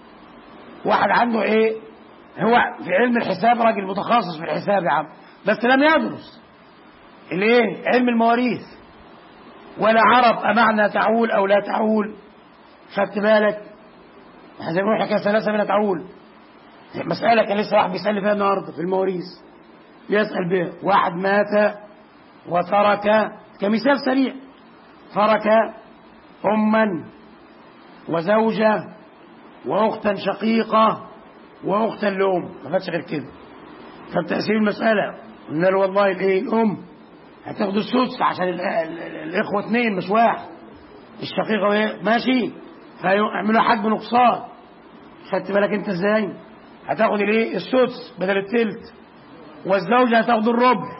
واحد عنده ايه، هو في علم الحساب راجل متخصص في الحساب يا عم، بس لم يدرس الايه علم المواريث ولا عرف امعنى تعول او لا تعول. خدت بالك؟ احنا زي ما بنقول حكايه ثلاثه من تعول. مساله كان لسه واحد بيسال فيها النهارده في المواريث، يسال بها واحد مات وترك، كمثال سريع، ترك أما وزوجة وأختا شقيقة وأختا لأم، ما فاتش غير كده. فبتأثير المسألة قلنا له والله الإيه الأم هتاخد السدس عشان الإخوة اثنين مش واحد، الشقيقة وإيه ماشي، فيعملوا حد بنقصان. خدت بالك أنت إزاي؟ هتاخد الإيه السدس بدل التلت، والزوجة هتاخد الربع،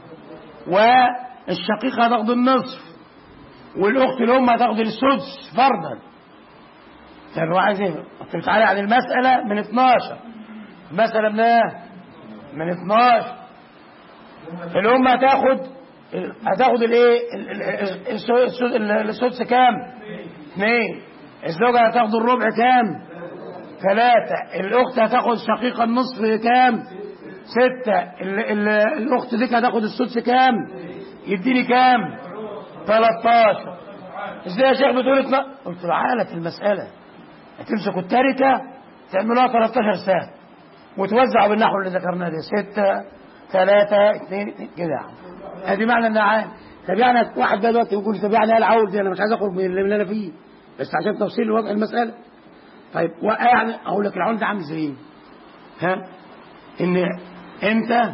والشقيقة هتاخد النصف، والأخت الأم هتاخد السدس فرضا. طب هو عايز ايه؟ قلت تعالى عن المسألة من 12، المسألة من 12. الأم هتاخد الايه السدس كام؟ 2. الزوجة هتاخد الربع كام؟ 3. الأخت هتاخد شقيقة النصف كام؟ 6. الأخت ديك هتاخد السدس كام؟ يديني كام؟ 13. ازاي يا شيخ بتقول 12؟ قلت له عالة المسألة هتمسكوا التركة تعملوها 13 ساعة وتوزعوا بالنحو اللي ذكرناه ده 6 3 2 كده يا عم. ادي معنى انها عام. طب يعني واحد بقى دلوقتي يقول طب يعني ايه العول دي؟ انا مش عايز اخرج من اللي انا فيه، بس عشان تفصيل وضع المسألة. طيب يعني اقول لك العول ده عامل زي ايه؟ ها؟ ان انت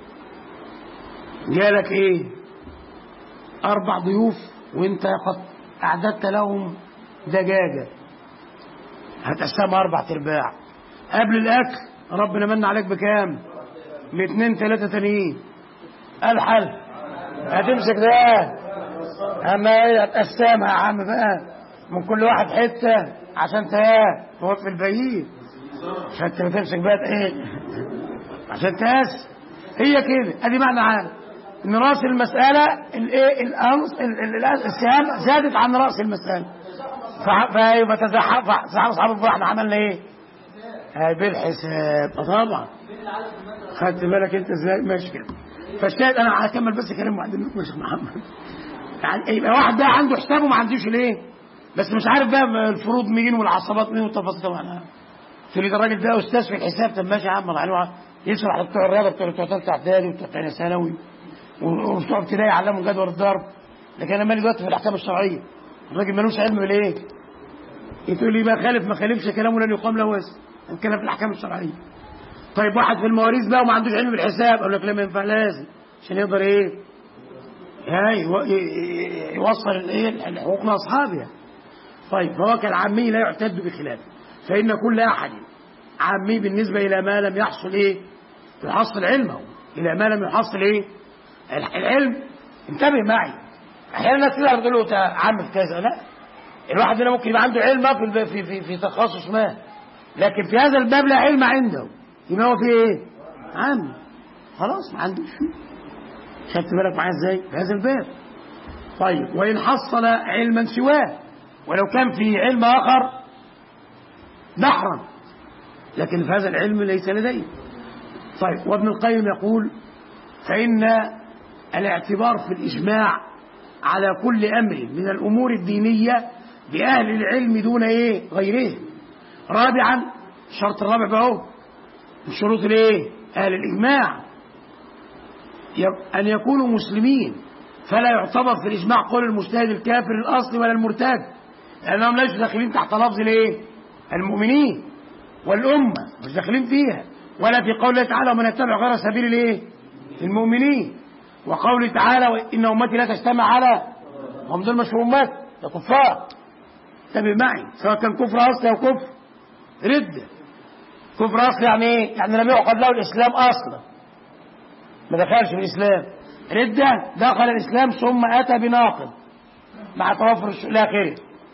جالك ايه 4 ضيوف وانت قد اعددت لهم دجاجة، هتقسمها 4/4. قبل الاكل ربنا من عليك بكام؟ ب2 3 تانيين. الحل هتمسك ده اما ايه هتقسمها يا عم بقى من كل واحد حته عشان توفي الباقيين، عشان تمسك بقى ايه عشان تقاس. هي كده ادي معنى عام ان راس المساله الايه السهام زادت عن راس المساله، فيبقى تزحف اصحاب الفرح. احنا عملنا ايه؟ بالحساب طبعا. خدت بالك انت ازاي؟ ماشي كده. فالشاهد انا هكمل بس كلام واحد منكم يا شيخ محمد. يعني يبقى واحد بقى عنده حسابه ما عندوش ليه، بس مش عارف بقى الفروض مين والعصبات مين والتفاصيل. طبعا تريد الراجل ده استاذ في الحساب، طب ماشي يا عم يشرح لبتوع الرياضه بتوع ثالثه اعدادي وبتوع ثانيه ثانوي وبتوع ابتدائي يعلموا جدول الضرب، لكن انا مالي دلوقتي في الاحكام الشرعيه. الراجل ملوش علم بالايه؟ تقول لي ما خالف ما خالفش كلامه لن يقام له وزن، الكلام في الاحكام الشرعيه. طيب واحد في المواريث بقى وما عندوش علم بالحساب، اقول لك لا ما ينفع، لازم عشان يقدر ايه يوصل الايه الحقوق لاصحابها. طيب فهو كالعامي لا يعتد بخلافه، فان كل احد عامي بالنسبه الى ما لم يحصل ايه يحصل علمه، الى ما لم يحصل ايه العلم. انتبه معي، احيانا الناس كده بتقول له عام في كذا، لا، الواحد هنا ممكن يبقى عنده علم في تخصص ما، لكن في هذا الباب لا علم عنده، يبقى هو في ايه عام خلاص ما عندوش. خدت بالك معايا ازاي في هذا الباب؟ طيب وان حصل علما سواه، ولو كان في علم اخر بحرا لكن في هذا العلم ليس لديه. طيب وابن القيم يقول فإن الاعتبار في الإجماع على كل أمر من الأمور الدينية بأهل العلم دون إيه غيره. رابعا الشرط الرابع بقى من شروط الإيه أهل الإجماع أن يكونوا مسلمين، فلا يعتبر في الإجماع قول المجتهد الكافر الأصل ولا المرتد، لأنهم ليسوا داخلين تحت لفظ الإيه المؤمنين والأمة، مش داخلين فيها، ولا في قوله تعالى ومن يتبع غير سبيل الإيه المؤمنين، وقوله تعالى إن أمتي لا تجتمع على، هم دول مش أمات، ده كفار. انتبه معي، سواء كان كفر أصلي أو كفر ردة. كفر أصلي يعني إيه؟ يعني لم يعقد له الإسلام أصلا، ما دخلش في الإسلام. ردة دخل الإسلام ثم أتى بناقض مع توفر إلى آخره.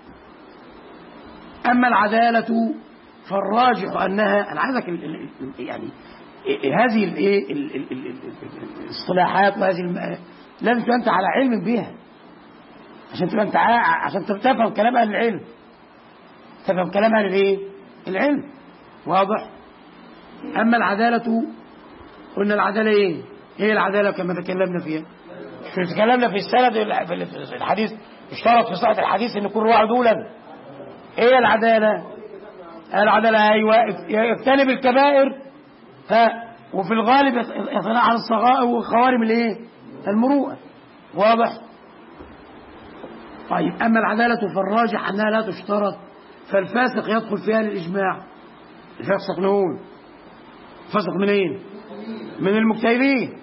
أما العدالة فالراجح أنها، أنا عايزك يعني هذه الاصطلاحات وهذه لازم تبقى أنت على علم بها عشان تبقى أنت عشان تفهم كلام أهل العلم، تفهم كلام أهل العلم. واضح؟ أما العدالة قلنا العدالة إيه؟ إيه العدالة كما تكلمنا فيها؟ تكلمنا في السند في الحديث اشترط في صحة الحديث أن يكون رواه عدولا. إيه العدالة؟ العدالة أيوة يجتنب الكبائر وفي الغالب يصنع على الصغائر وخوارم الإيه؟ المروءة. واضح؟ طيب أما العدالة فالراجح أنها لا تشترط، فالفاسق يدخل فيها للإجماع. الفاسق نقول فاسق منين؟ من المجتهدين.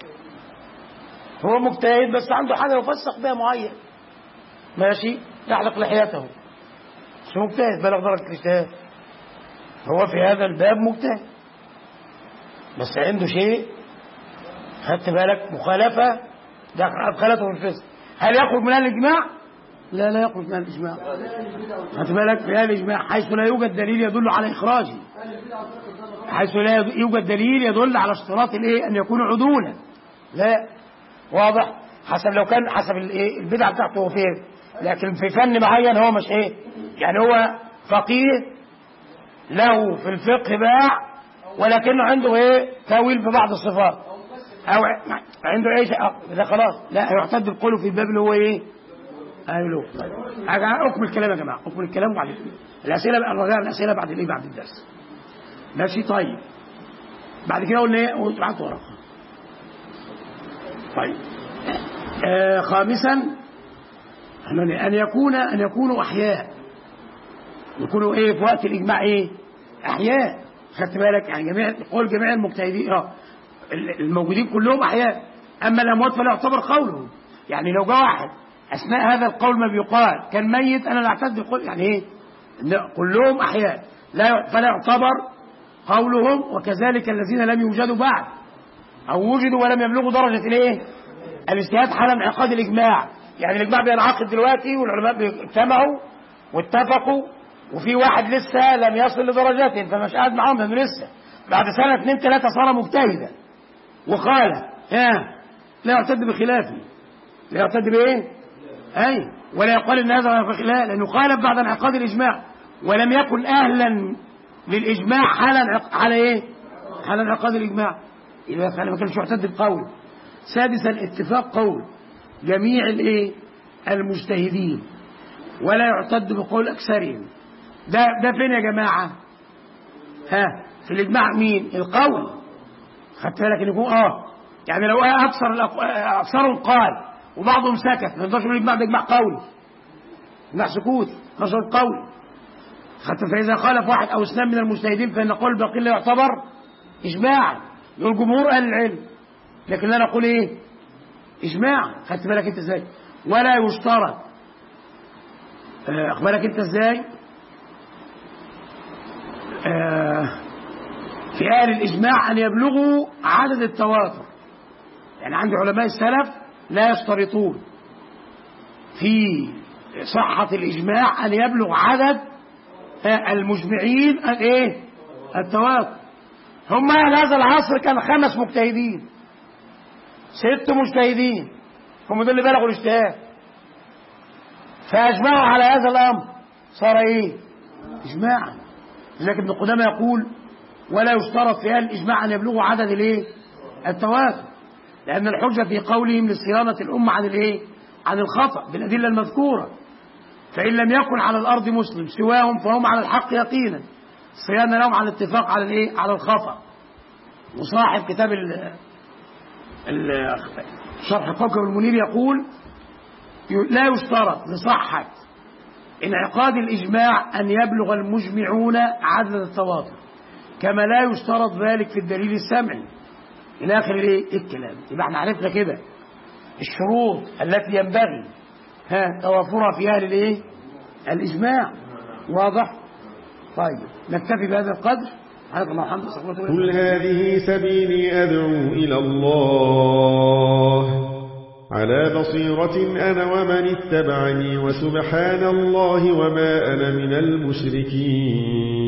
هو مجتهد بس عنده حاجة يفسق بها معين، ماشي، يحلق لحيته، بس مجتهد بلغ درجة الاجتهاد، هو في هذا الباب مجتهد بس عنده شيء خدت بالك مخالفة أدخلته في الفسق. هل يخرج من الإجماع؟ لا يخرج من الإجماع. خدت بالك في هذا الإجماع حيث لا يوجد دليل يدل على إخراجه، حيث لا يوجد دليل يدل على اشتراط الإيه أن يكون عدولا. لا، واضح؟ حسب لو كان حسب الإيه البدعة بتاعته هو فين، لكن في فن معين هو مش إيه، يعني هو فقيه له في الفقه باع ولكنه عنده إيه تأويل في بعض الصفات أو عنده إيه ده خلاص لا يعتد بقوله في الباب اللي هو إيه. أيوه أكمل الكلام يا جماعة، أكمل الكلام وبعد الأسئلة بقى الرجاء الأسئلة بعد الإيه بعد الدرس. ماشي طيب. بعد كده قلنا إيه وقعت ورقة. طيب خامسا أن يكونوا أحياء، يكونوا إيه في وقت الإجماع إيه أحياء. خدت بالك يعني قول جميع المجتهدين الموجودين كلهم أحياء. أما الأموات فلا يعتبر قولهم، يعني لو جاء واحد أثناء هذا القول ما بيقال كان ميت أنا لا أعتد بقول يعني إيه كلهم أحياء فلا يعتبر قولهم. وكذلك الذين لم يوجدوا بعد أو وجدوا ولم يبلغوا درجة الإيه الاجتهاد حال انعقاد الإجماع. يعني الإجماع بينعقد دلوقتي والعلماء اجتمعوا واتفقوا وفي واحد لسه لم يصل لدرجته فمش قاعد معاهم لأنه لسه بعد سنة 2 3 صار مجتهدا وخالف لا يعتد بخلافه، لا يعتد بإيه أي ولا يقال إن هذا خلاف لأنه خالف بعد انعقاد الإجماع ولم يكن أهلا للإجماع حال إيه حال انعقاد الإجماع، إذا ما كانش يعتد بقول. سادسا اتفاق قول جميع الإيه المجتهدين ولا يعتد بقول أكثرهم. ده فين يا جماعة؟ في الإجماع مين؟ القول. خدت بالك إن يكون يعني لو أكثرهم قال وبعضهم سكت ما نقدرش نقول الإجماع ده إجماع قولي، إجماع سكوت نشر القول. خدت فإذا خالف واحد أو اثنان من المجتهدين فإن قول الباقين لا يعتبر إجماعا، يقول جمهور أهل العلم، لكن لا نقول إيه إجماعا. خدت بالك أنت إزاي؟ ولا يشترط أخبرك أنت إزاي في أهل الإجماع أن يبلغوا عدد التواتر. يعني عند علماء السلف لا يشترطون في صحة الإجماع أن يبلغ عدد المجمعين الإيه التواتر. هم هذا العصر كان 5 مجتهدين 6 مجتهدين هم دول اللي بلغوا الاجتهاد فأجمعوا على هذا الأمر صار إيه إجماعا. لكن ابن قدامة يقول ولا يشترط في الإجماع أن يبلغوا عدد الإيه التواتر، لأن الحجة في قولهم لصيانة الأمة عن الإيه عن الخطأ بالأدلة المذكورة. فإن لم يكن على الأرض مسلم سواهم فهم على الحق يقينا، صيانة لهم على الاتفاق على الإيه على الخطأ. وصاحب كتاب شرح كوكب المنير يقول لا يشترط لصحة انعقاد الإجماع أن يبلغ المجمعون عدد التواتر كما لا يشترط ذلك في الدليل السمعي إلى آخر الكلام. يبقى احنا عرفنا كده الشروط التي ينبغي توافرها في أهل الإجماع. واضح؟ طيب نكتفي بهذا القدر. قل هذه سبيلي أدعو إلى الله على بصيرة أنا ومن اتبعني وسبحان الله وما أنا من المشركين.